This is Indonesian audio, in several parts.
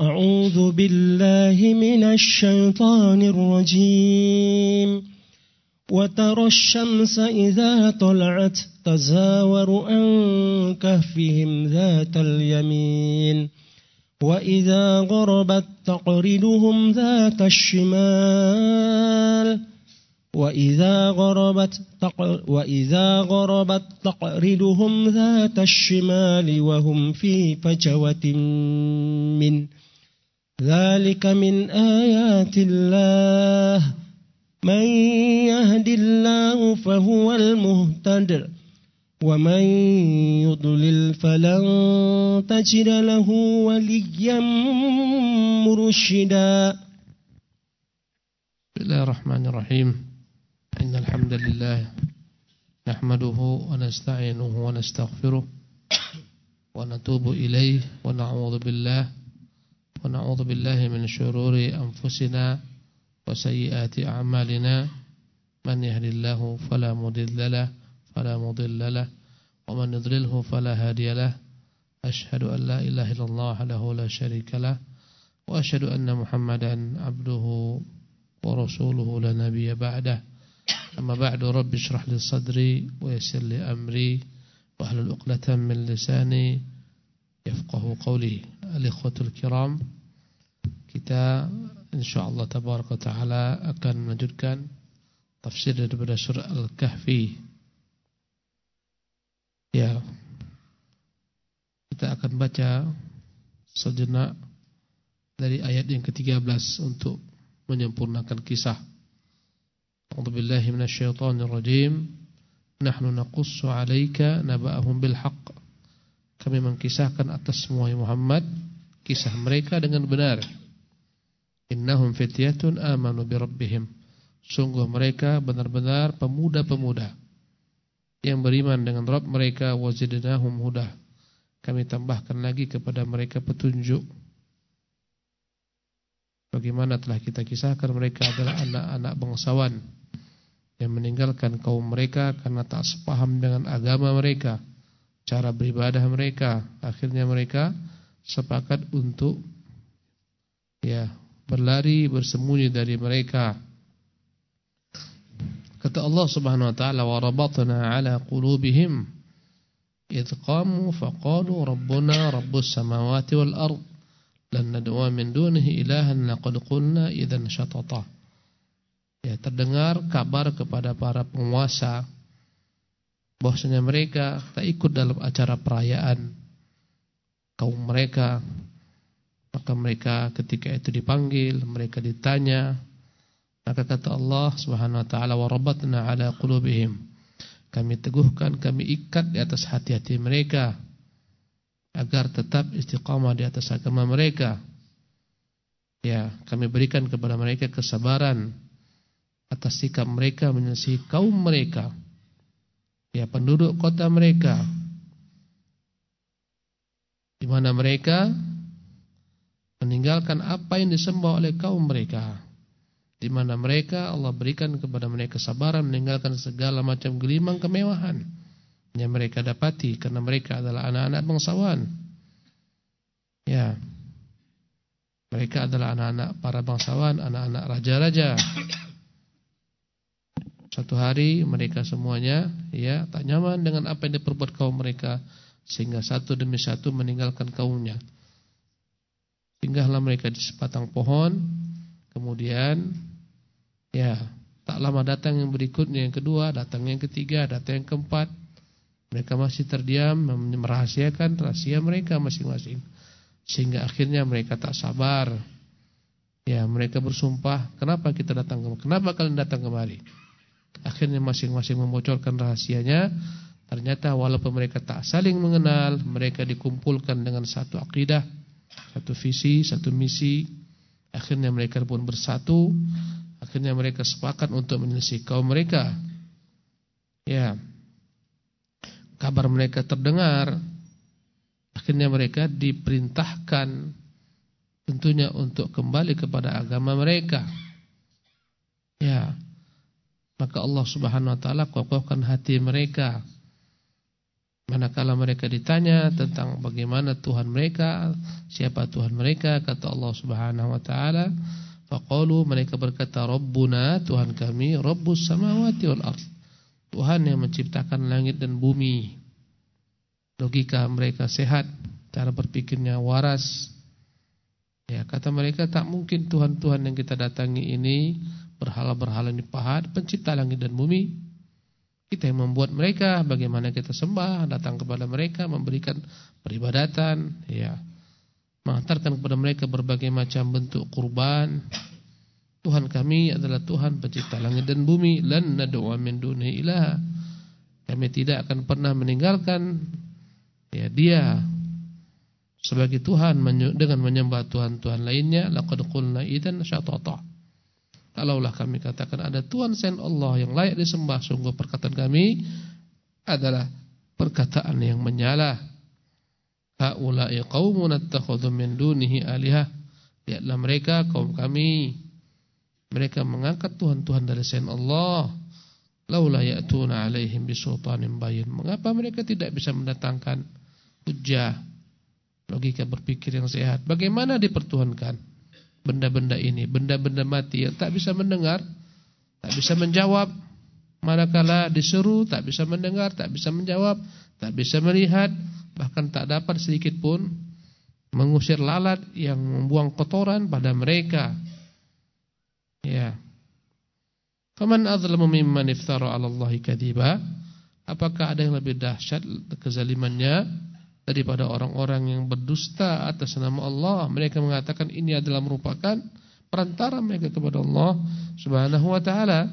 أعوذ بالله من الشيطان الرجيم وترى الشمس إذا طلعت تزاور عن كهفهم ذات اليمين وإذا غربت تقرضهم ذات الشمال وإذا غربت تقرضهم ذات الشمال وهم في فجوة منه ذلك من آيات الله من يهد الله فهو المهتد ومن يضلل فلن تجد له وليا مرشدا. بسم الله الرحمن الرحيم. إن الحمد لله نحمده ونستعينه ونستغفره ونتوب إليه ونعوذ بالله من شرور أنفسنا وسيئات أعمالنا من يهد الله فلا مضل له ومن يضلله فلا هادي له أشهد أن لا إله إلا الله وحده لا شريك له وأشهد أن محمدا عبده ورسوله لا نبي بعده أما بعد رب اشرح لي صدري ويسر لي أمري واحلل عقدة من لساني يفقه قولي. الإخوة الكرام, kita insyaallah tabaraka taala akan melanjutkan tafsir daripada surah Al-Kahfi. Ya, kita akan baca sejenak dari ayat yang ke-13 untuk menyempurnakan kisah. A'udzubillahi minasyaitonir rajim. Nahnu naqussu 'alaika naba'ahum bil haqq. Kami mengkisahkan atas semua Muhammad kisah mereka dengan benar. Innahum fityatun amanu bi rabbihim. Sungguh mereka benar-benar pemuda-pemuda yang beriman dengan Rabb mereka. Wazidnahum huda. Kami tambahkan lagi kepada mereka petunjuk. Bagaimana telah kita kisahkan, mereka adalah anak-anak bangsawan yang meninggalkan kaum mereka karena tak sepaham dengan agama mereka, cara beribadah mereka. Akhirnya mereka sepakat untuk berlari, bersembunyi dari mereka. Kata Allah Subhanahu wa taala, wa rabatna ala qulubihim idh qamu faqalu rabbuna rabbus samawati wal ard lan nad'u min dunihi ilahan laqad qulna idzan syatata. Ya, terdengar kabar kepada para penguasa bahwasanya mereka tak ikut dalam acara perayaan kaum mereka. Maka mereka ketika itu dipanggil, mereka ditanya. Maka kata Allah Subhanahu wa taala, wa rabatna ala qulubihim. Kami teguhkan, kami ikat di atas hati-hati mereka agar tetap istiqamah di atas agama mereka. Ya, kami berikan kepada mereka kesabaran atas sikap mereka menyelisihi kaum mereka, ya, penduduk kota mereka, di mana mereka meninggalkan apa yang disembah oleh kaum mereka, di mana mereka Allah berikan kepada mereka kesabaran meninggalkan segala macam gelimang kemewahan yang mereka dapati karena mereka adalah anak-anak bangsawan. Ya, mereka adalah anak-anak para bangsawan, anak-anak raja-raja. Suatu hari mereka semuanya tak nyaman dengan apa yang diperbuat kaum mereka, sehingga satu demi satu meninggalkan kaumnya. Singgahlah mereka di sebatang pohon. Kemudian tak lama datang yang berikutnya, yang kedua, datang yang ketiga, datang yang keempat. Mereka masih terdiam merahasiakan rahasia mereka masing-masing, sehingga akhirnya mereka tak sabar. Ya, mereka bersumpah, kenapa kita datang kemari? Kenapa kalian datang kemari? Akhirnya masing-masing membocorkan rahasianya. Ternyata walaupun mereka tak saling mengenal, mereka dikumpulkan dengan satu akidah, satu visi, satu misi. Akhirnya mereka pun bersatu. Akhirnya mereka sepakat untuk menyelesaikan kaum mereka. Ya, kabar mereka terdengar. Akhirnya mereka diperintahkan tentunya untuk kembali kepada agama mereka. Ya, maka Allah Subhanahu wa taala kokohkan hati mereka Manakala mereka ditanya tentang bagaimana Tuhan mereka, siapa Tuhan mereka, kata Allah Subhanahu wa taala, faqalu, mereka berkata, Rabbuna, Tuhan kami, Rabbus samawati wal ardh, Tuhan yang menciptakan langit dan bumi. Logika mereka sehat, cara berpikirnya waras. Ya, kata mereka, tak mungkin Tuhan-Tuhan yang kita datangi ini berhala-berhala ini pahat, pencipta langit dan bumi. Kita yang membuat mereka, bagaimana kita sembah, datang kepada mereka, memberikan peribadatan, ya, menghantarkan kepada mereka berbagai macam bentuk kurban. Tuhan kami adalah Tuhan pencipta langit dan bumi. Lan nad'u min dunihi ilaha. Kami tidak akan pernah meninggalkan ya Dia sebagai Tuhan dengan menyembah Tuhan-Tuhan lainnya. Laqad qulna idzan syatata. Kalaulah kami katakan ada Tuhan selain Allah yang layak disembah, sungguh perkataan kami adalah perkataan yang menyala. Haula'i qaumun attakhadhu min dunihi alihah. Lihatlah mereka, kaum kami, mereka mengangkat Tuhan-Tuhan dari selain Allah. Laula ya'tuna 'alaihim bisultanin bayyin. Mengapa mereka tidak bisa mendatangkan hujjah, logika berpikir yang sehat? Bagaimana dipertuhankan benda-benda ini, benda-benda mati yang tak bisa mendengar, tak bisa menjawab, manakala diseru tak bisa mendengar, tak bisa menjawab, tak bisa melihat, bahkan tak dapat sedikit pun mengusir lalat yang membuang kotoran pada mereka. Ya. Faman adzlamu mimman iftara 'ala Allahi kadziba? Apakah ada yang lebih dahsyat kezalimannya daripada orang-orang yang berdusta atas nama Allah? Mereka mengatakan ini adalah merupakan perantara mereka kepada Allah Subhanahu wa taala.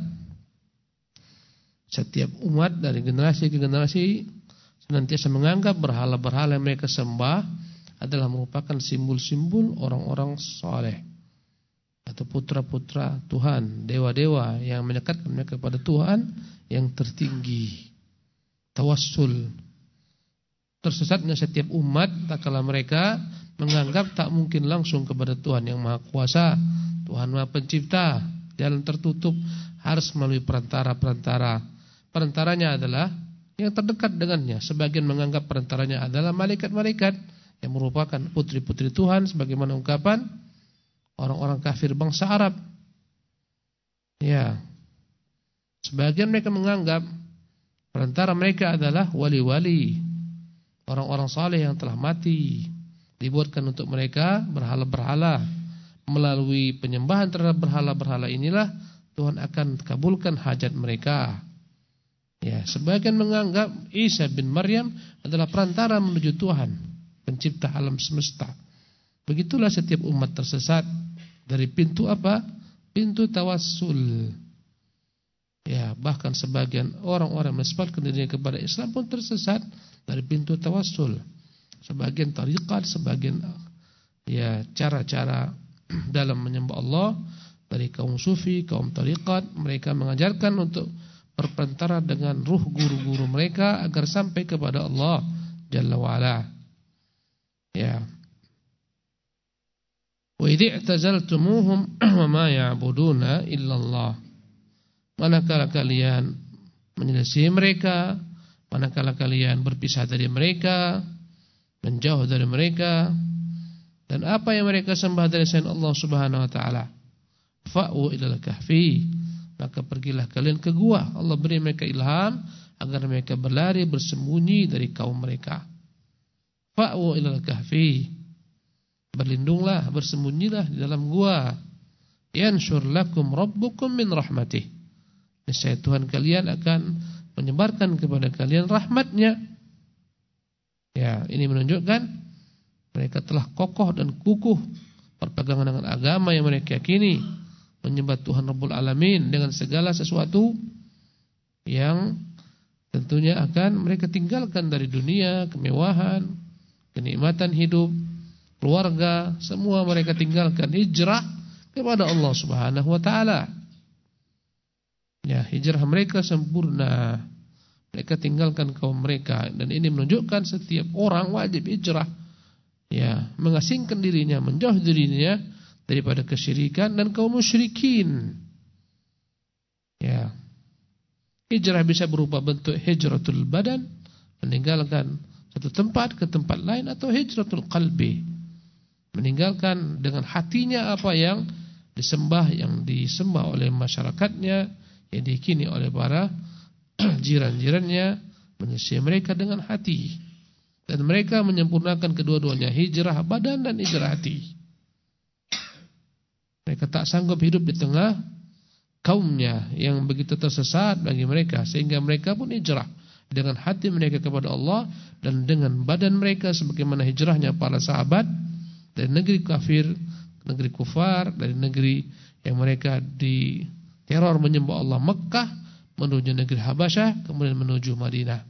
Setiap umat dari generasi ke generasi senantiasa menganggap berhala-berhala yang mereka sembah adalah merupakan simbol-simbol orang-orang saleh atau putra-putra Tuhan, dewa-dewa yang mendekatkan mereka kepada Tuhan yang tertinggi. Tawassul. Tersesatnya setiap umat tak kala mereka menganggap tak mungkin langsung kepada Tuhan yang Maha Kuasa, Tuhan Maha Pencipta. Jalan tertutup, harus melalui perantara-perantara. Perantaranya adalah yang terdekat dengannya. Sebagian menganggap perantaranya adalah malaikat-malaikat yang merupakan putri-putri Tuhan, sebagaimana ungkapan orang-orang kafir bangsa Arab. Ya. Sebagian mereka menganggap perantara mereka adalah wali-wali, orang-orang saleh yang telah mati, dibuatkan untuk mereka berhala-berhala. Melalui penyembahan terhadap berhala-berhala inilah Tuhan akan kabulkan hajat mereka. Ya, sebagian menganggap Isa bin Maryam adalah perantara menuju Tuhan, pencipta alam semesta. Begitulah setiap umat tersesat dari pintu apa? Pintu tawassul. Ya, bahkan sebagian orang-orang menisbatkan dirinya kepada Islam pun tersesat dari pintu tawassul. Sebagian tariqat, sebagian ya cara-cara dalam menyembah Allah dari kaum sufi, kaum tariqat, mereka mengajarkan untuk berperantara dengan ruh guru-guru mereka agar sampai kepada Allah Jalla wa Ala. Ya. Wa idh i'tazaltumuhum wa ma ya'buduna illallah. Manakala kalian menyelisih mereka, manakala kalian berpisah dari mereka, menjauh dari mereka, dan apa yang mereka sembah dari selain Allah Subhanahu wa taala, fa'u ilal kahfi, maka pergilah kalian ke gua. Allah beri mereka ilham agar mereka berlari bersembunyi dari kaum mereka. Fa'u ilal kahfi, berlindunglah, bersembunyilah di dalam gua. Yanshur lakum rabbukum min rahmatih, niscaya Tuhan kalian akan menyebarkan kepada kalian rahmatnya. Ya, ini menunjukkan mereka telah kokoh dan kukuh berpegangan dengan agama yang mereka yakini, menyembah Tuhan Rabbul Alamin dengan segala sesuatu yang tentunya akan mereka tinggalkan dari dunia, kemewahan, kenikmatan hidup, keluarga, semua mereka tinggalkan, hijrah kepada Allah Subhanahu wa taala. Ya, hijrah mereka sempurna. Mereka tinggalkan kaum mereka, dan ini menunjukkan setiap orang wajib hijrah. Ya, mengasingkan dirinya, menjauh dirinya daripada kesyirikan dan kaum musyrikin. Ya. Hijrah bisa berupa bentuk hijratul badan meninggalkan satu tempat ke tempat lain, atau hijratul qalbi, meninggalkan dengan hatinya apa yang disembah oleh masyarakatnya, yang diyakini oleh para jiran-jirannya, menyisihi mereka dengan hati, dan mereka menyempurnakan kedua-duanya, hijrah badan dan hijrah hati. Mereka tak sanggup hidup di tengah kaumnya yang begitu tersesat bagi mereka, sehingga mereka pun hijrah dengan hati mereka kepada Allah dan dengan badan mereka, sebagaimana hijrahnya para sahabat dari negeri kafir, negeri kufar, dari negeri yang mereka diteror menyembah Allah, Mekah, menuju negeri Habasyah, kemudian menuju Madinah.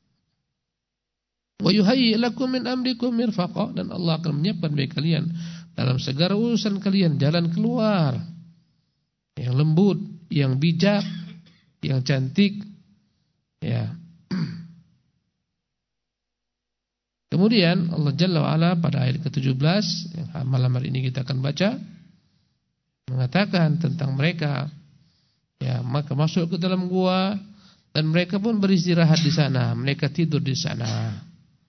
Wa yuhayyi lakum min amrikum mirfaqa, dan Allah akan menyiapkan bagi kalian dalam segala urusan kalian jalan keluar yang lembut, yang bijak, yang cantik, ya. Kemudian Allah Jalla wa Ala pada ayat ke-17 yang malam hari ini kita akan baca, mengatakan tentang mereka, ya, maka masuk ke dalam gua dan mereka pun beristirahat di sana, mereka tidur di sana.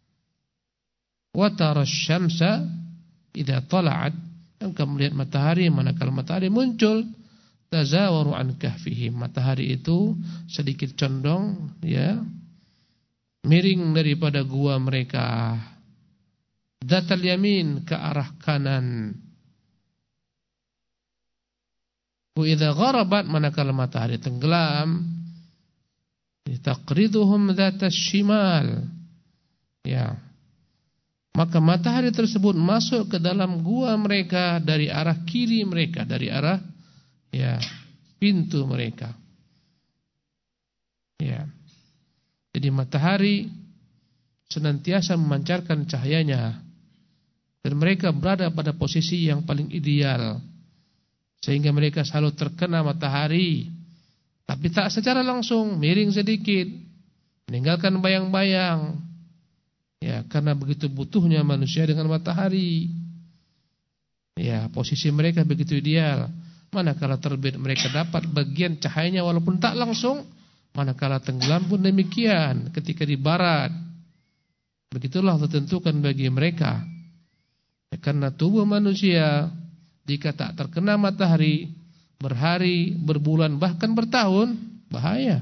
Wa tarasyamsa idza tala'at, dan kamu melihat matahari manakala matahari muncul, tazawaru an kahfihim, matahari itu sedikit condong, ya, miring daripada gua mereka, datal yamin, ke arah kanan. Wa idza gharabat, manakala matahari tenggelam, taqriduhum dzatas shimal, ya, maka matahari tersebut masuk ke dalam gua mereka dari arah kiri mereka, dari arah, ya, pintu mereka. Ya. Jadi matahari senantiasa memancarkan cahayanya dan mereka berada pada posisi yang paling ideal, sehingga mereka selalu terkena matahari, tapi tak secara langsung, miring sedikit, meninggalkan bayang-bayang. Ya, karena begitu butuhnya manusia dengan matahari. Ya, posisi mereka begitu ideal. Manakala terbit mereka dapat bagian cahayanya walaupun tak langsung, manakala tenggelam pun demikian ketika di barat. Begitulah ditentukan bagi mereka. Ya, karena tubuh manusia jika tak terkena matahari berhari, berbulan, bahkan bertahun, bahaya.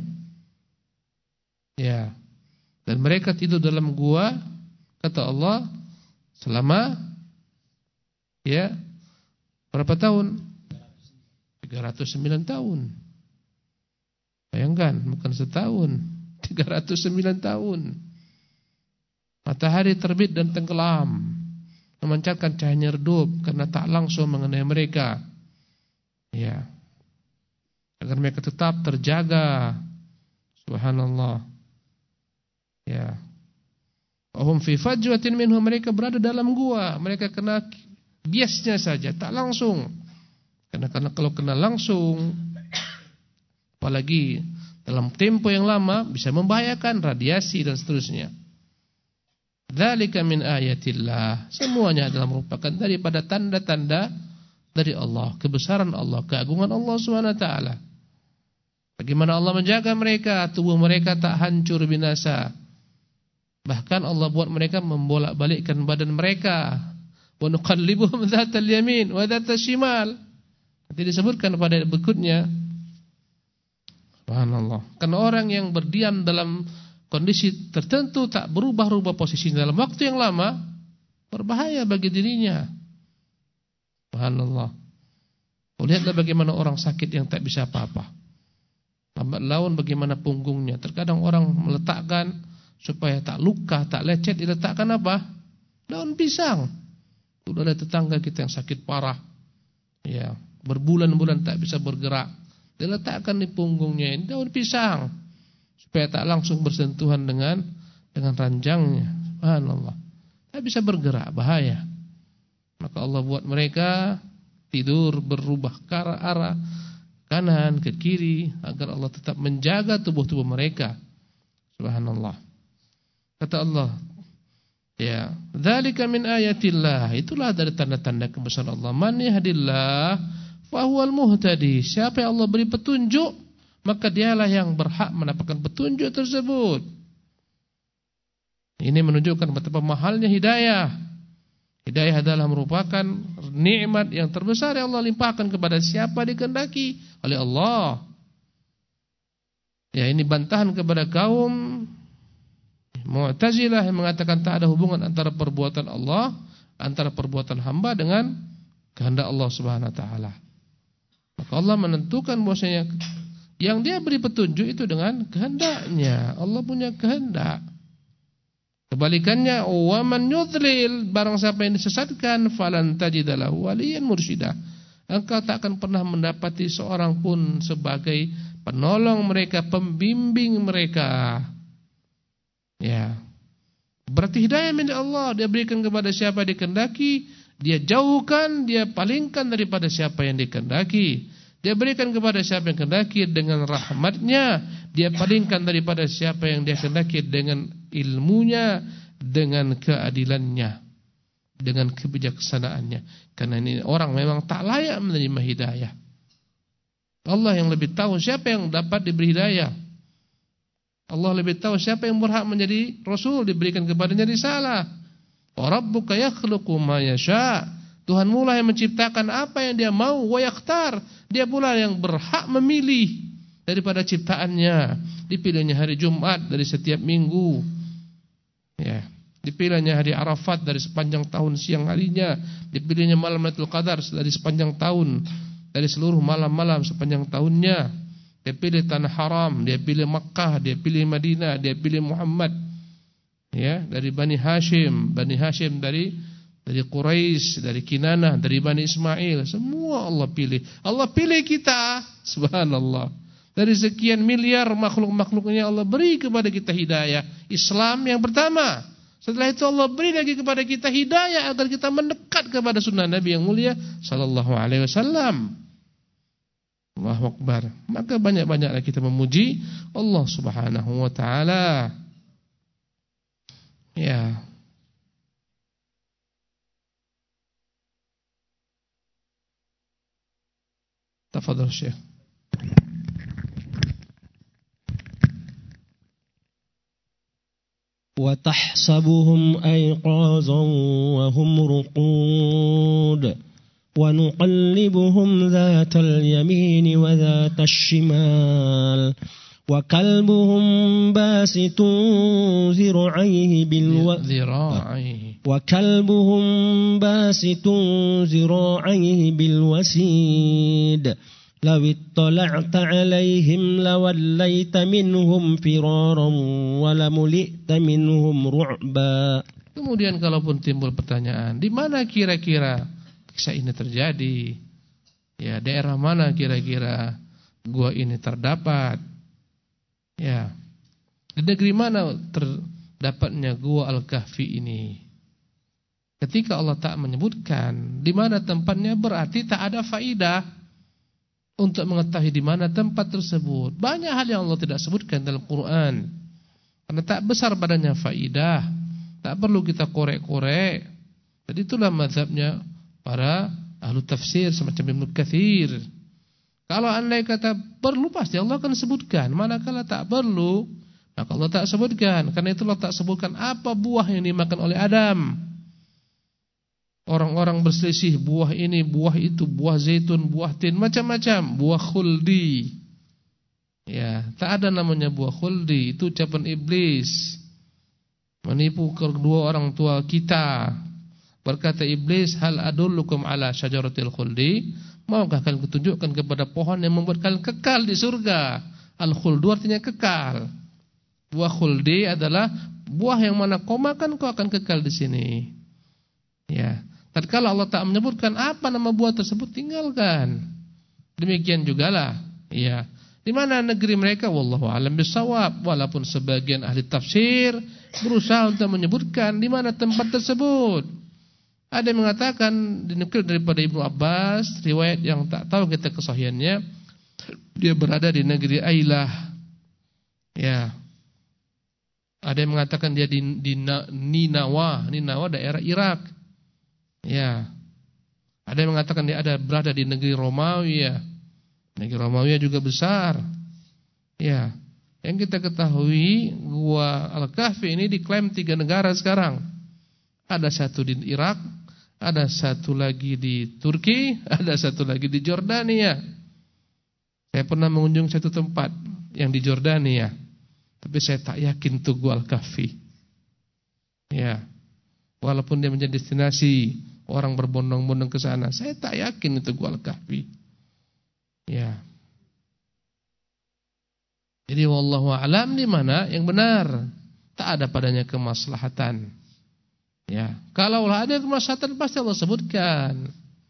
Ya. Dan mereka tidur dalam gua, kata Allah, selama, ya, berapa tahun? 309 tahun. Bayangkan, bukan setahun, 309 tahun. Matahari terbit dan tenggelam, memancarkan cahaya redup karena tak langsung mengenai mereka. Ya. Agar mereka tetap terjaga. Subhanallah. Ya. Hum fi fajwatin minhum, mereka berada dalam gua, mereka kena biasnya saja, tak langsung. Karena kalau kena langsung, apalagi dalam tempo yang lama, bisa membahayakan, radiasi dan seterusnya. Dzalika min ayatillah, semuanya adalah merupakan daripada tanda-tanda dari Allah, kebesaran Allah, keagungan Allah Subhanahu wa taala. Bagaimana Allah menjaga mereka, tubuh mereka tak hancur binasa. Bahkan Allah buat mereka membolak-balikkan badan mereka. Wa nuqallibuhum dzatal yamin wa dzatal shimal. Nanti disebutkan pada ayat berikutnya. Subhanallah. Karena orang yang berdiam dalam kondisi tertentu tak berubah-ubah posisinya dalam waktu yang lama, berbahaya bagi dirinya. Subhanallah. Lihatlah bagaimana orang sakit yang tak bisa apa-apa. Lambat laun bagaimana punggungnya. Terkadang orang meletakkan supaya tak luka, tak lecet, diletakkan apa? Daun pisang. Sudah ada tetangga kita yang sakit parah, ya, berbulan-bulan tak bisa bergerak, diletakkan di punggungnya ini daun pisang supaya tak langsung bersentuhan dengan ranjangnya. Subhanallah. Tak bisa bergerak, bahaya. Maka Allah buat mereka tidur berubah ke arah kanan ke kiri agar Allah tetap menjaga tubuh-tubuh mereka. Subhanallah. Kata Allah, ya, dzalika min ayatillah, itulah dari tanda-tanda kebesaran Allah. Man yahdillah fahuwal muhtadi, siapa yang Allah beri petunjuk, maka dialah yang berhak mendapatkan petunjuk tersebut. Ini menunjukkan betapa mahalnya hidayah. Hidayah adalah merupakan nikmat yang terbesar yang Allah limpahkan kepada siapa dikehendaki oleh Allah. Ya, ini bantahan kepada kaum Mu'tazilah yang mengatakan tak ada hubungan antara perbuatan Allah, antara perbuatan hamba dengan kehendak Allah Subhanahu wa taala. Maka Allah menentukan bahwasanya yang Dia beri petunjuk itu dengan kehendaknya. Allah punya kehendak. Kebalikannya, wa man yudlil, barang siapa yang disesatkan, falan tajidalahu waliyan mursyida. Engkau tak akan pernah mendapati seorang pun sebagai penolong mereka, pembimbing mereka. Ya. Berarti hidayah milik Allah, Dia berikan kepada siapa dikehendaki, Dia jauhkan, Dia palingkan daripada siapa yang dikehendaki. Dia berikan kepada siapa yang kehendaki dengan rahmatnya, Dia palingkan daripada siapa yang Dia kehendaki dengan ilmunya, dengan keadilannya, dengan kebijaksanaannya. Karena ini orang memang tak layak menerima hidayah. Allah yang lebih tahu siapa yang dapat diberi hidayah. Allah lebih tahu siapa yang berhak menjadi rasul, diberikan kepadanya risalah. Wa rabbuka yakhluqu ma yasha. Tuhanmu lah yang menciptakan apa yang Dia mau, wa yakhtar. Dia pula yang berhak memilih daripada ciptaannya. Dipilihnya hari Jumat dari setiap minggu. Ya, dipilihnya hari Arafat dari sepanjang tahun siang harinya. Dipilihnya malam Lailatul Qadar dari sepanjang tahun, dari seluruh malam-malam sepanjang tahunnya. Dia pilih tanah haram, Dia pilih Makkah, Dia pilih Madinah, Dia pilih Muhammad. Ya, dari Bani Hashim dari Quraisy, dari Kinanah, dari Bani Ismail, semua Allah pilih. Allah pilih kita, subhanallah. Dari sekian miliar makhluk-makhluknya Allah beri kepada kita hidayah Islam yang pertama. Setelah itu Allah beri lagi kepada kita hidayah agar kita mendekat kepada sunnah Nabi yang mulia sallallahu alaihi wasallam. Allahu Akbar. Maka banyak-banyaklah kita memuji Allah Subhanahu wa taala. Ya. Tafadhal Syekh. وتحسبهم أيقاظا وهم رقود ونقلبهم ذات اليمين وذات الشمال وكلبهم باسط ذراعيه بالوسيد لو اطلعت عليهم لوليت منهم فرارا ولملئت منهم رعبا. Kemudian kalaupun timbul pertanyaan, di mana kira-kira kisah ini terjadi? Ya, daerah mana kira-kira gua ini terdapat? Ya, di negeri mana terdapatnya gua Al-Kahfi ini? Ketika Allah tak menyebutkan di mana tempatnya, berarti tak ada faidah untuk mengetahui di mana tempat tersebut. Banyak hal yang Allah tidak sebutkan dalam Quran, karena tak besar badannya faidah, tak perlu kita korek-korek. Jadi itulah mazhabnya para ahlu tafsir semacam Ibnu Katsir. Kalau andai kata perlu, pasti Allah akan sebutkan. Manakala tak perlu, maka Allah tak sebutkan. Karena itulah tak sebutkan apa buah yang dimakan oleh Adam. Orang-orang berselisih, buah ini, buah itu, buah zaitun, buah tin, macam-macam, buah khuldi. Ya, tak ada namanya buah khuldi, itu ucapan iblis. Menipu kedua orang tua kita. Berkata iblis, hal adullukum ala syajaratil khuldi? Maukah kalian kutunjukkan kepada pohon yang membuat kalian kekal di surga? Al-khuldu artinya kekal. Buah khuldi adalah buah yang mana kau makan kau akan kekal di sini. Ya. Tatkala Allah tak menyebutkan apa nama buah tersebut, tinggalkan. Demikian jugalah, ya. Di mana negeri mereka, wallahu a'lam bissawab. Walaupun sebagian ahli tafsir berusaha untuk menyebutkan di mana tempat tersebut. Ada yang mengatakan dinukil daripada Ibnu Abbas, riwayat yang tak tahu kita kesahihannya, dia berada di negeri Ailah. Ya. Ada yang mengatakan dia di Ninawa daerah Irak. Ya, ada yang mengatakan dia berada di negeri Romawi. Negeri Romawi juga besar. Ya, Yang kita ketahui, Gua Al-Kahfi ini diklaim 3 negara sekarang. Ada satu di Irak, ada satu lagi di Turki, ada satu lagi di Jordania. Saya pernah mengunjungi satu tempat yang di Jordania, tapi saya tak yakin itu Gua Al-Kahfi. Ya, walaupun dia menjadi destinasi orang berbondong-bondong ke sana, saya tak yakin itu Gua Al-Kahfi. Ya. Jadi wallahu a'lam di mana yang benar. Tak ada padanya kemaslahatan. Ya, kalaulah ada kemaslahatan pasti Allah sebutkan.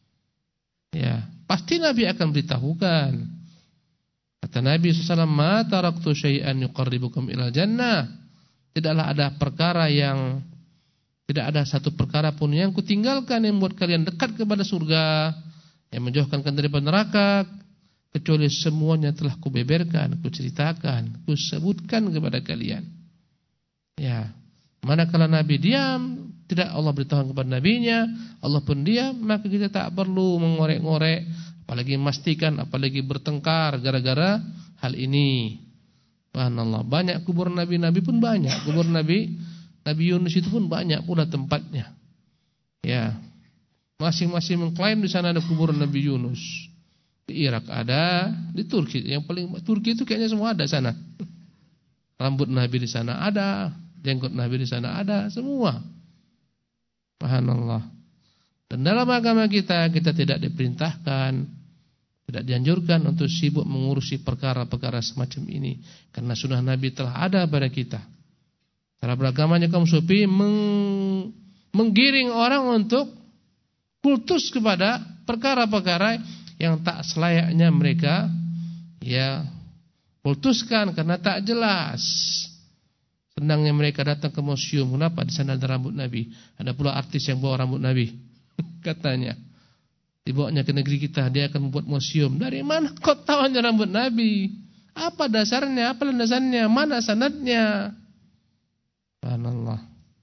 Ya, pasti Nabi akan beritahukan. Kata Nabi SAW, "Ma taraktu syai'an yuqarribukum ilal jannah." Tidaklah ada perkara yang tidak ada satu perkara pun yang kutinggalkan yang membuat kalian dekat kepada surga, yang menjauhkan kalian dari neraka, kecuali semuanya telah kubeberkan, kuceritakan, kusebutkan kepada kalian. Ya, manakala Nabi diam, tidak Allah beritahu kepada nabinya, Allah pun diam, maka kita tak perlu mengorek-ngorek, apalagi memastikan, apalagi bertengkar gara-gara hal ini. Subhanallah, banyak kuburan nabi-nabi pun banyak, kuburan Nabi Yunus itu pun banyak pula tempatnya. Ya, masing-masing mengklaim di sana ada kuburan Nabi Yunus. Di Irak ada, di Turki yang paling Turki itu kayaknya semua ada sana. Rambut Nabi di sana ada, jenggot Nabi di sana ada, semua. Subhanallah. Dan dalam agama kita tidak diperintahkan, tidak dianjurkan untuk sibuk mengurusi perkara-perkara semacam ini, karena sunnah Nabi telah ada pada kita. Cara beragamanya kaum sufi menggiring orang untuk kultus kepada perkara-perkara yang tak selayaknya mereka ya kultuskan karena tak jelas. Senangnya mereka datang ke museum, kenapa di sana ada rambut Nabi? Ada pula artis yang bawa rambut Nabi. Katanya dibawanya ke negeri kita, dia akan membuat museum. Dari mana kau tahu ada rambut Nabi? Apa dasarnya? Apa landasannya? Mana sanadnya? Subhanallah.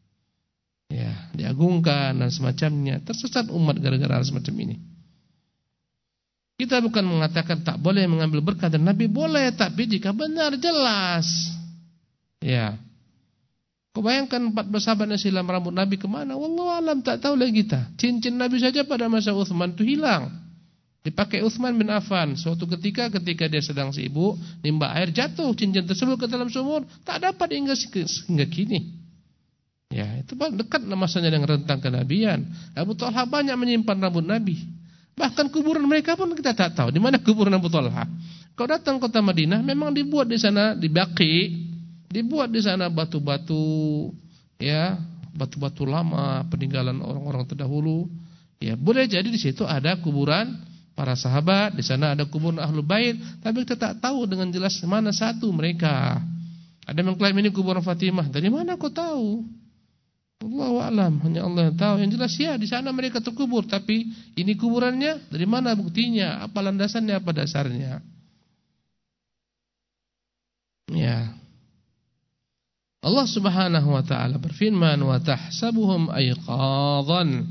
Ya, diagungkan dan semacamnya. Tersesat umat gara-gara hal semacam ini. Kita bukan mengatakan tak boleh mengambil berkah dari Nabi, boleh, tapi jika benar jelas. Ya. Kau bayangkan 14 sahabat yang silam rambut Nabi kemana? Wallahu alam, tak tahu lagi kita. Cincin Nabi saja pada masa Utsman itu hilang. Dipakai Utsman bin Affan. Suatu ketika dia sedang sibuk nimba air, jatuh cincin tersebut ke dalam sumur, tak dapat hingga kini. Ya, itu dekat masanya dengan rentang kenabian. Abu Talha banyak menyimpan rambut Nabi. Bahkan kuburan mereka pun kita tak tahu di mana kuburan Abu Talha. Kau datang kota Madinah, memang dibuat di sana di Baqi, dibuat di sana batu-batu, ya, batu-batu lama peninggalan orang-orang terdahulu. Ya, boleh jadi di situ ada kuburan para sahabat, di sana ada kuburan Ahlul Bait, tapi kita tak tahu dengan jelas mana satu mereka. Ada yang mengklaim ini kuburan Fatimah. Dari mana kau tahu? Allahu a'lam, hanya Allah yang tahu. Yang jelas ya di sana mereka terkubur, tapi ini kuburannya dari mana buktinya? Apa landasannya, apa dasarnya? Ya. Allah Subhanahu wa taala berfirman, "Wa tahsabuhum ayqadhan."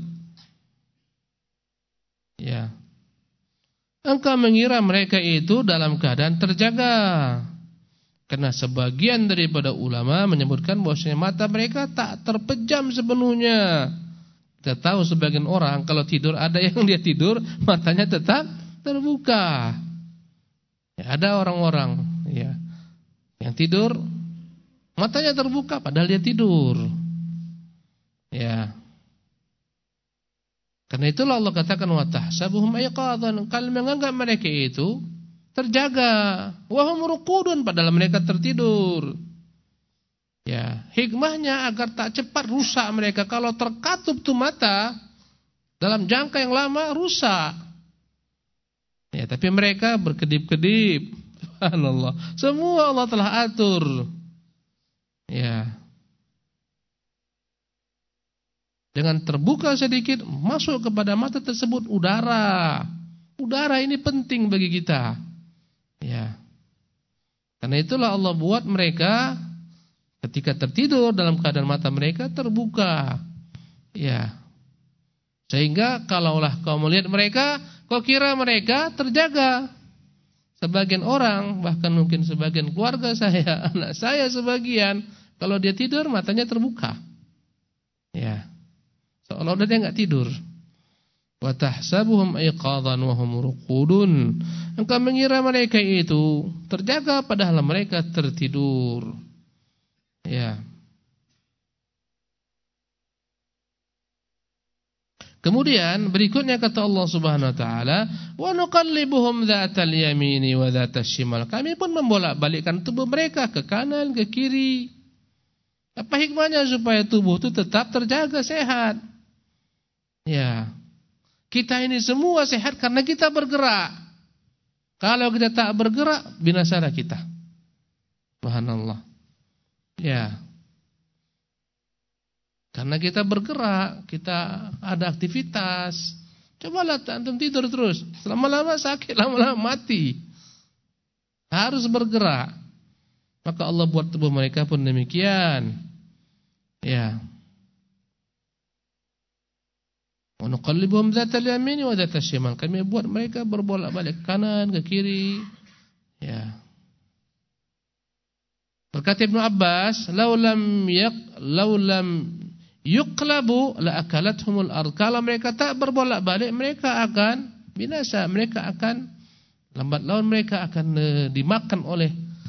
Ya. Engkau mengira mereka itu dalam keadaan terjaga. Karena sebagian daripada ulama menyebutkan bahwasanya mata mereka tak terpejam sepenuhnya. Kita tahu sebagian orang kalau tidur ada yang dia tidur matanya tetap terbuka. Ya, ada orang-orang ya yang tidur matanya terbuka padahal dia tidur. Ya. Karena itulah Allah katakan wa tahsabuhum ayqadhan, kalian menganggap mereka itu terjaga, wahum ruqudun, padahal mereka tertidur. Ya, hikmahnya agar tak cepat rusak mereka. Kalau terkatup tuh mata dalam jangka yang lama rusak. Ya, tapi mereka berkedip-kedip. Subhanallah. Semua Allah telah atur. Ya. Dengan terbuka sedikit masuk kepada mata tersebut udara. Udara ini penting bagi kita. Ya. Karena itulah Allah buat mereka ketika tertidur dalam keadaan mata mereka terbuka. Ya. Sehingga kalaulah kau melihat mereka, kau kira mereka terjaga. Sebagian orang, bahkan mungkin sebagian keluarga saya, anak saya sebagian, kalau dia tidur matanya terbuka. Ya. Seolah-olah dia enggak tidur. Wa tahsabuhum aiqadhan wa hum ruqudun. Engkau mengira mereka itu terjaga padahal mereka tertidur. Ya. Kemudian berikutnya kata Allah Subhanahu wa taala, "Wa nuqallibuhum dzatal yamini wa dzatas shimal." Kami pun membolak-balikkan tubuh mereka ke kanan, ke kiri. Apa hikmahnya supaya tubuh itu tetap terjaga sehat? Ya. Kita ini semua sehat karena kita bergerak. Kalau kita tak bergerak, binasalah kita. Subhanallah. Ya. Karena kita bergerak, kita ada aktivitas. Cobalah antum tidur terus. Lama-lama sakit, lama-lama mati. Harus bergerak. Maka Allah buat tubuh mereka pun demikian. Ya. Wa nuqallibuhum dzatal yamini wa dzatas shimal. Kami buat mereka berbolak-balik kanan ke kiri. Ya. Berkata Ibnu Abbas, "Law lam yuqlabu la akalathumul ard." Kalau mereka tak berbolak-balik, mereka akan binasa, mereka akan lambat laun mereka akan dimakan oleh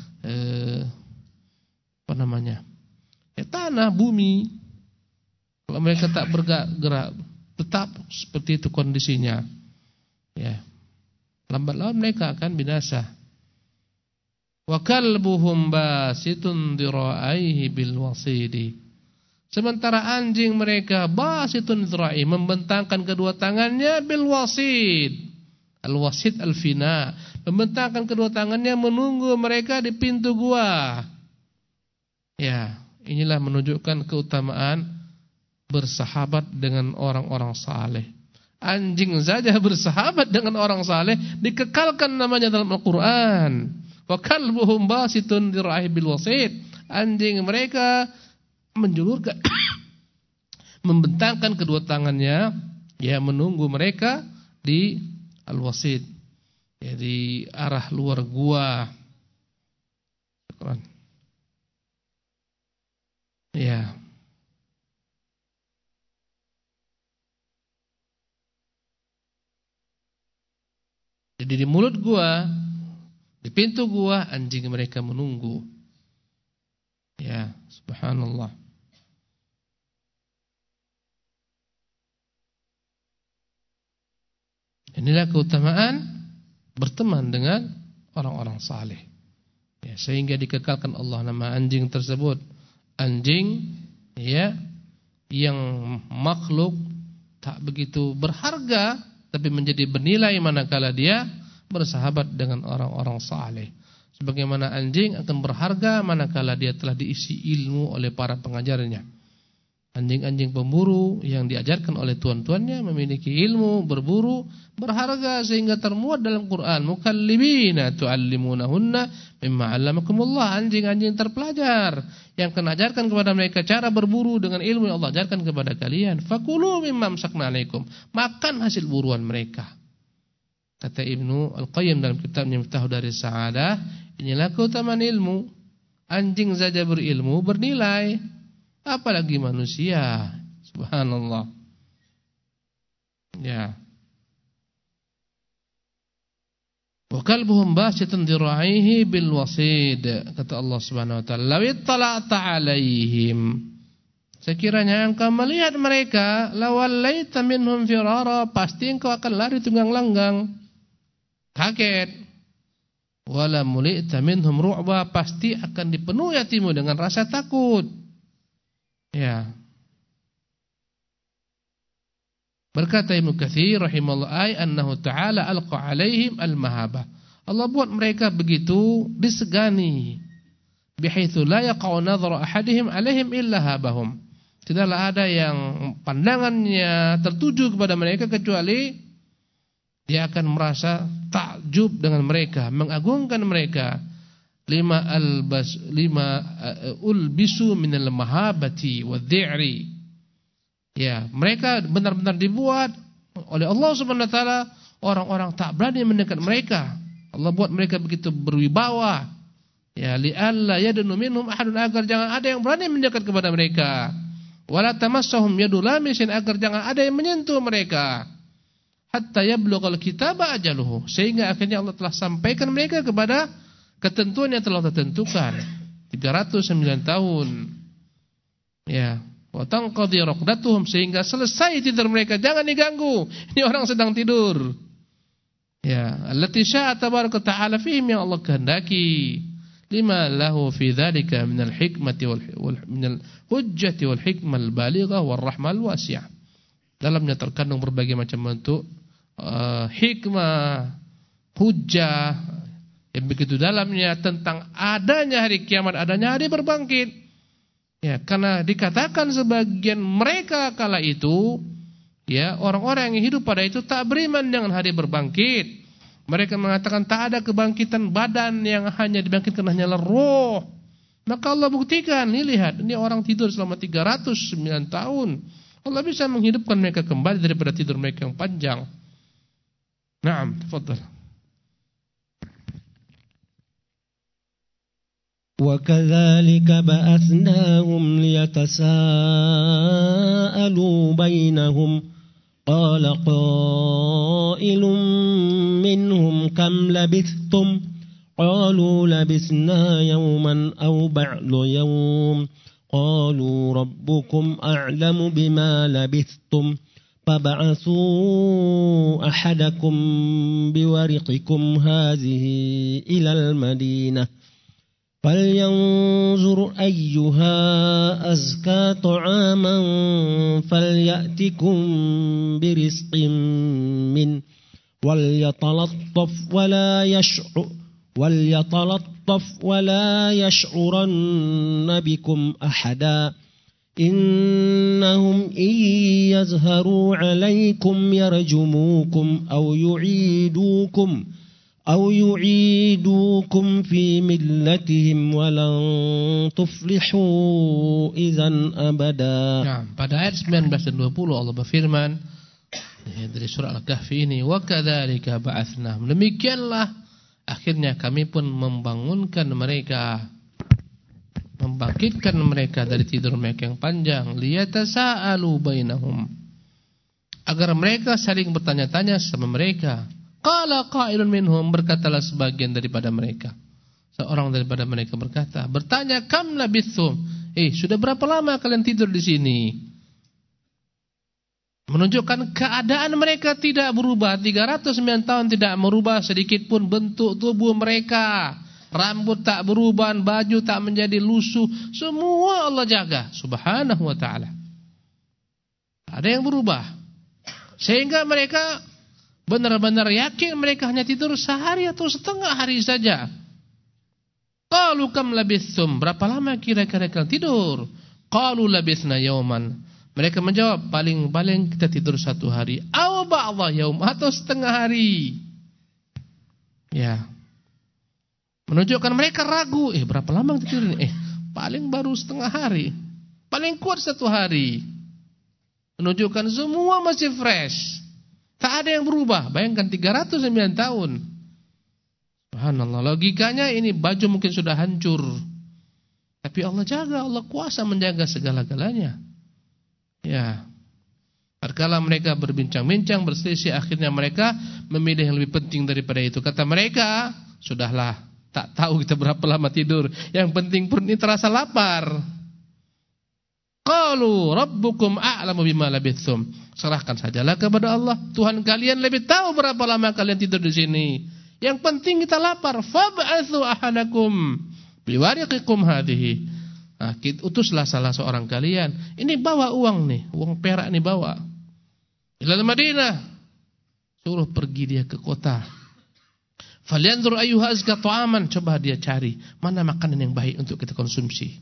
apa namanya? Tanah, bumi. Kalau mereka tak bergerak, tetap seperti itu kondisinya. Ya. Lambat laun mereka akan binasa. Wa kalbuhum basitun dira'aihi bil wasidi. Sementara anjing mereka basitun dhira'i, membentangkan kedua tangannya bil wasid. Al wasid al fina, membentangkan kedua tangannya menunggu mereka di pintu gua. Ya, inilah menunjukkan keutamaan bersahabat dengan orang-orang saleh. Anjing saja bersahabat dengan orang saleh dikekalkan namanya dalam Al-Qur'an. Wa kalbuhum basitun dhira'i bil wasid. Anjing mereka menjulurkan membentangkan kedua tangannya ya menunggu mereka di al-wasid, ya di arah luar gua. Ya. Jadi di mulut gua, di pintu gua anjing mereka menunggu. Ya, subhanallah. Inilah keutamaan berteman dengan orang-orang saleh. Ya, sehingga dikekalkan Allah nama anjing tersebut. Anjing ya yang makhluk tak begitu berharga tapi menjadi bernilai manakala dia bersahabat dengan orang-orang saleh. Sebagaimana anjing akan berharga manakala dia telah diisi ilmu oleh para pengajarnya. Anjing-anjing pemburu yang diajarkan oleh tuan-tuannya memiliki ilmu berburu berharga sehingga termuat dalam Quran, mukallibina tuallimunahunna mimma 'allamakumullah. Anjing-anjing terpelajar yang akan ajarkan kepada mereka cara berburu dengan ilmu yang Allah ajarkan kepada kalian. Fakulu mimma amsakna 'alaikum, makan hasil buruan mereka. Kata Ibnu Al-Qayyim dalam kitabnya Miftahud Daris Sa'adah, inilah keutamaan ilmu. Anjing saja berilmu bernilai, apalagi manusia. Subhanallah. Ya. Wa kalbuhum basitun dhira'ihi bil wasid. Kata Allah Subhanahu wa taala, "Law ittala'ta 'alaihim." Sekiranya engkau melihat mereka, lawallaita minhum firara, pasti engkau akan lari tunggang-langgang. Kaget. Wala mulita minhum ru'ba, pasti akan dipenuhi hatimu dengan rasa takut. Ya. Berkata Ibnu Katsir rahimahullah, ay annahu ta'ala alqa 'alaihim al-mahabah. Allah buat mereka begitu disegani. Bihaitsu la yaqa'u nadhru ahadihim 'alaihim illa habahum. Tidaklah ada yang pandangannya tertuju kepada mereka kecuali dia akan merasa takjub dengan mereka, mengagungkan mereka. Lima ulbisu minal mahabati wadh-dhi'ri. Ya, mereka benar-benar dibuat oleh Allah Subhanahu wa taala orang-orang tak berani mendekat mereka Allah buat mereka begitu berwibawa. Ya, li'alla yadnu minhum ahadun, agar jangan ada yang berani mendekat kepada mereka. Wala tamassahum yadu lamisin, agar jangan ada yang menyentuh mereka. Hatta yablughal kitaba ajaluhu, sehingga akhirnya Allah telah sampaikan mereka kepada ketentuan yang telah ditentukan. 309 tahun. Ya, wa tanqadi raqdatuhum, sehingga selesai tidur mereka, jangan diganggu. Ini orang sedang tidur. Ya, allati syaa tabaraka ta'ala fihim, yang Allah kehendaki. Lima lahu fi dzalika minal hikmati wal minal hujjati wal hikmal balighah war rahmal wasi'ah. Dalamnya terkandung berbagai macam bentuk hikmah, hujjah yang begitu dalamnya tentang adanya hari kiamat, adanya hari berbangkit. Ya, karena dikatakan sebagian mereka kala itu, ya, orang-orang yang hidup pada itu tak beriman dengan hari berbangkit. Mereka mengatakan tak ada kebangkitan badan, yang hanya dibangkitkan hanyalah roh. Maka Allah buktikan, nih lihat, ini orang tidur selama 309 tahun. Allah bisa menghidupkan mereka kembali daripada tidur mereka yang panjang. Naam, tafadhal. وَكَذَلِكَ بَعَثْنَاهُمْ لِيَتَسَاءَلُوا بَيْنَهُمْ قَالَ قَائِلٌ مِّنْهُمْ كَمْ لَبِثْتُمْ قَالُوا لَبِثْنَا يَوْمًا أَوْ بَعْضَ يَوْمٍ قَالُوا رَبُّكُمْ أَعْلَمُ بِمَا لَبِثْتُمْ فَابْعَثُوا أَحَدَكُمْ بِوَرِقِكُمْ هَٰذِهِ إِلَى الْمَدِينَةِ فَلْيَنْظُرْ أَيُّهَا أَزْكَى طَعَامًا فَلْيَأْتِكُمْ بِرِزْقٍ مِّنْهُ وَلْيَتَلَطَّفْ وَلَا يَشْعُرَنَّ بِكُمْ أَحَدًا إِنَّهُمْ إِنْ يَظْهَرُوا عَلَيْكُمْ يَرْجُمُوكُمْ أَوْ يُعِيدُوكُمْ فِي مِلَّتِهِمْ وَلَنْ تُفْلِحُوا إِذًا أَبَدًا. Nah, pada ayat 19 dan 20 Allah berfirman dari surah Al-Kahfi ini, wa kadzalika ba'atsnahum, demikianlah akhirnya kami pun membangunkan mereka, membangkitkan mereka dari tidur mereka yang panjang, liyatasaalu bainahum, agar mereka saling bertanya-tanya sama mereka. Qala qailun minhum, berkatalah sebagian daripada mereka, seorang daripada mereka bertanya, kam labithum, sudah berapa lama kalian tidur di sini? Menunjukkan keadaan mereka tidak berubah, 309 tahun tidak merubah sedikit pun bentuk tubuh mereka. Rambut tak berubah, baju tak menjadi lusuh, semua Allah jaga subhanahu wa ta'ala. Ada yang berubah, sehingga mereka benar-benar yakin mereka hanya tidur sehari atau setengah hari saja. Qalu kam labithum, berapa lama kira-kira kalian tidur? Qalu labithna yawman, mereka menjawab, paling-paling kita tidur 1 hari, aw ba'dha yaum, atau setengah hari. Ya, menunjukkan mereka ragu, berapa lama kita tidur ini? Paling baru setengah hari, paling kuat 1 hari. Menunjukkan semua masih fresh, tak ada yang berubah. Bayangkan 309 tahun. Subhanallah, logikanya ini baju mungkin sudah hancur, tapi Allah jaga, Allah kuasa menjaga segala-galanya. Ya, tatkala mereka berbincang-bincang, berselisih, akhirnya mereka memilih yang lebih penting daripada itu. Kata mereka, sudahlah, tak tahu kita berapa lama tidur, yang penting perut ini terasa lapar. Qalu rabbukum a'lamu bima labithum, serahkan sajalah kepada Allah, Tuhan kalian lebih tahu berapa lama kalian tidur di sini. Yang penting kita lapar. Fab'atsu ahadakum biwariqikum hadhihi, utuslah salah seorang kalian, ini bawa uang nih, uang perak nih bawa, ilal Madinah, suruh pergi dia ke kota. Falyanzur ayyuha azka ta'aman, coba dia cari mana makanan yang baik untuk kita konsumsi.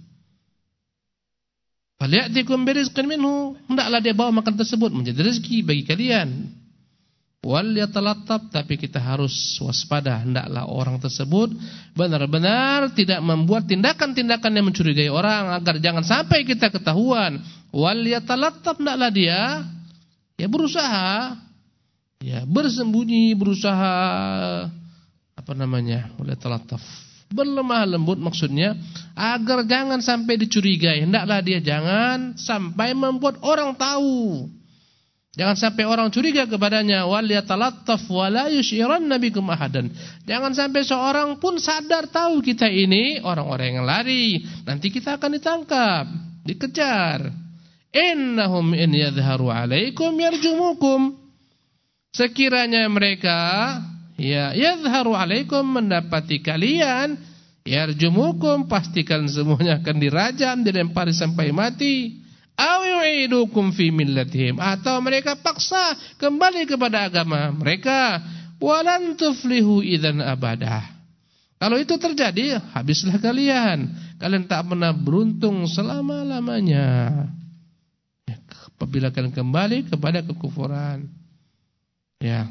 Falyatikum birizqin minhu, hendaklah dia bawa makan tersebut menjadi rezeki bagi kalian. Wal yatalattab, tapi kita harus waspada, hendaklah orang tersebut benar-benar tidak membuat tindakan-tindakan yang mencurigai orang, agar jangan sampai kita ketahuan. Wal yatalattab, hendaklah dia berusaha, bersembunyi, berusaha Mulai talataf. Berlemah lembut maksudnya agar jangan sampai dicurigai. Hendaklah dia jangan sampai membuat orang tahu. Jangan sampai orang curiga kepadanya. Wal yatalattaf wa la yushiranna bikum ahadan. Jangan sampai seorang pun sadar tahu kita ini orang-orang yang lari. Nanti kita akan ditangkap, dikejar. Innahum in yadhharu alaikum yarjumukum. Sekiranya mereka yadhharu alaikum mendapati kalian, yarjumukum pastikan semuanya akan dirajam, dilempari sampai mati. Aw yu'idukum fi millatihim, atau mereka paksa kembali kepada agama mereka. Walan tuflihu idzan abadah. Kalau itu terjadi, habislah kalian. Kalian tak pernah beruntung selama-lamanya. Apabila kalian kembali kepada kekufuran. Ya.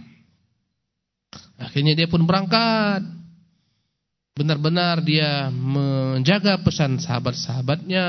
Akhirnya dia pun berangkat. Benar-benar dia menjaga pesan sahabat-sahabatnya.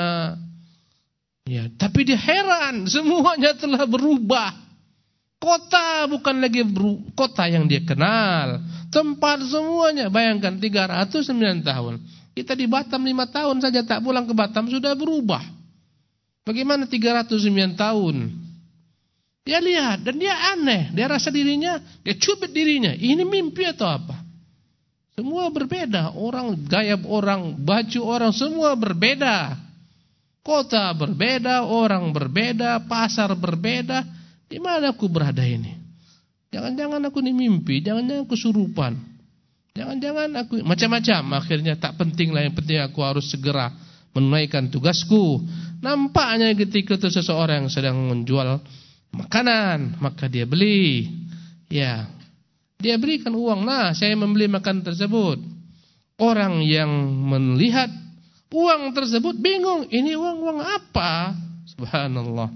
Ya, tapi dia heran, semuanya telah berubah. Kota bukan lagi kota yang dia kenal. Tempat semuanya, bayangkan 309 tahun. Kita di Batam 5 tahun saja tak pulang ke Batam sudah berubah. Bagaimana 309 tahun? Dia lihat dan dia aneh, dia rasa dirinya, dia cubit dirinya. Ini mimpi atau apa? Semua berbeda, orang gaya orang, baju orang semua berbeda. Kota berbeda, orang berbeda, pasar berbeda. Di mana aku berada ini? Jangan-jangan aku ini mimpi, jangan-jangan aku surupan. Jangan-jangan aku macam-macam. Akhirnya tak penting lah, yang penting aku harus segera menunaikan tugasku. Nampaknya ketika itu seseorang yang sedang menjual makanan, maka dia beli. Ya, dia berikan uang. Nah, saya membeli makanan tersebut. Orang yang melihat uang tersebut bingung, ini uang apa? Subhanallah.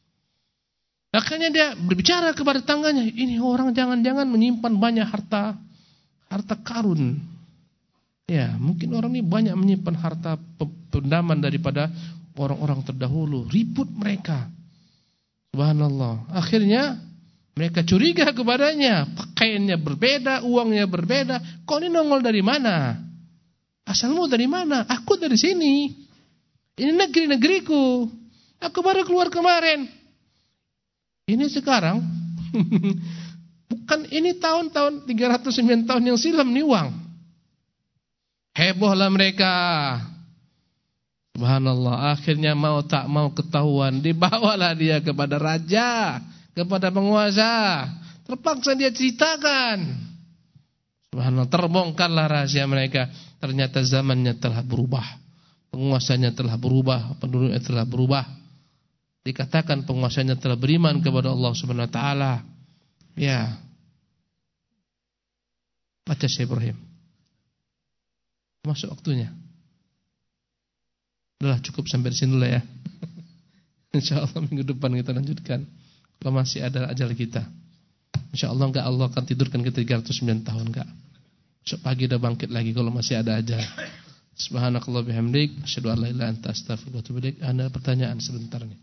Akhirnya dia berbicara kepada tangganya, ini orang jangan-jangan menyimpan banyak harta karun. Ya, mungkin orang ini banyak menyimpan harta pendaman daripada orang-orang terdahulu. Ribut mereka. Subhanallah. Akhirnya mereka curiga kepadanya, pakaiannya berbeda, uangnya berbeda. Kau ini nongol dari mana? Asalmu dari mana? Aku dari sini. Ini negeriku. Aku baru keluar kemarin. Ini sekarang. Bukan ini tahun-tahun 309 tahun yang silam nih uang. Hebohlah mereka. Subhanallah. Akhirnya mau tak mau ketahuan, dibawalah dia kepada raja, kepada penguasa. Terpaksa dia ceritakan. Subhanallah, terbongkarlah rahasia mereka. Ternyata zamannya telah berubah. Penguasanya telah berubah, penduduknya telah berubah. Dikatakan penguasanya telah beriman kepada Allah Subhanahu wa taala. Ya. Baca Syekh Ibrahim. Masuk waktunya. Udah cukup sampai di sini dulu ya. Insyaallah minggu depan kita lanjutkan. Kalau masih ada ajal kita. Insyaallah enggak Allah akan tidurkan kita 309 tahun enggak. Besok pagi udah bangkit lagi kalau masih ada ajal. Subhanakallah bihamdik, asyhadu an la ilaha illa anta astaghfiruka wa atubu ilaik. Ada pertanyaan sebentar nih.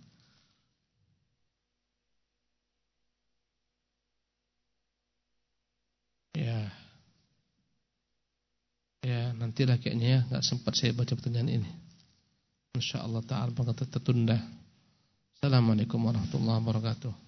Ya, nantilah kayaknya ya, enggak sempat saya baca pertanyaan ini. Insyaallah ta'ala bakal tertunda. Assalamualaikum warahmatullahi wabarakatuh.